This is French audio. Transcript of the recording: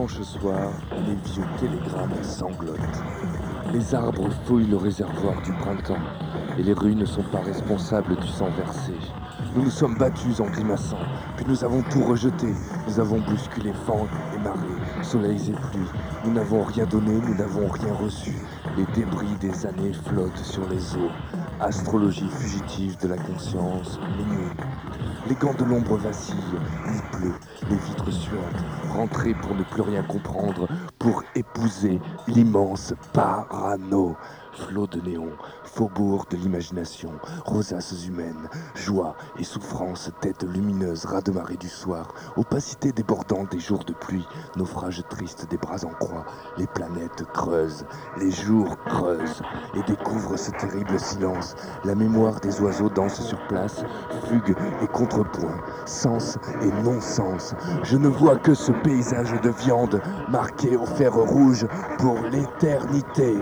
dimanche soir, les vieux télégrammes sanglotent. Les arbres fouillent le réservoir du printemps, et les rues ne sont pas responsables du sang versé. Nous nous sommes battus en grimaçant, puis nous avons tout rejeté. Nous avons bousculé vent et marée, soleils et pluies. Nous n'avons rien donné, nous n'avons rien reçu. Les débris des années flottent sur les eaux. Astrologie fugitive de la conscience, minuit. Les gants de l'ombre vacillent, il pleut, les vitres suintent, rentrées pour ne plus rien comprendre, pour épouser l'immense parano. Flot de néon, faubourg de l'imagination, rosaces humaines, joie et souffrance, tête lumineuse, raz de marée du soir, opacité débordante des jours de pluie, naufrage triste des bras en croix, les planètes creusent, les jours creusent et découvrent ce terrible silence. La mémoire des oiseaux danse sur place, fugue et contrepoint, sens et non-sens. Je ne vois que ce paysage de viande marqué au fer rouge pour l'éternité.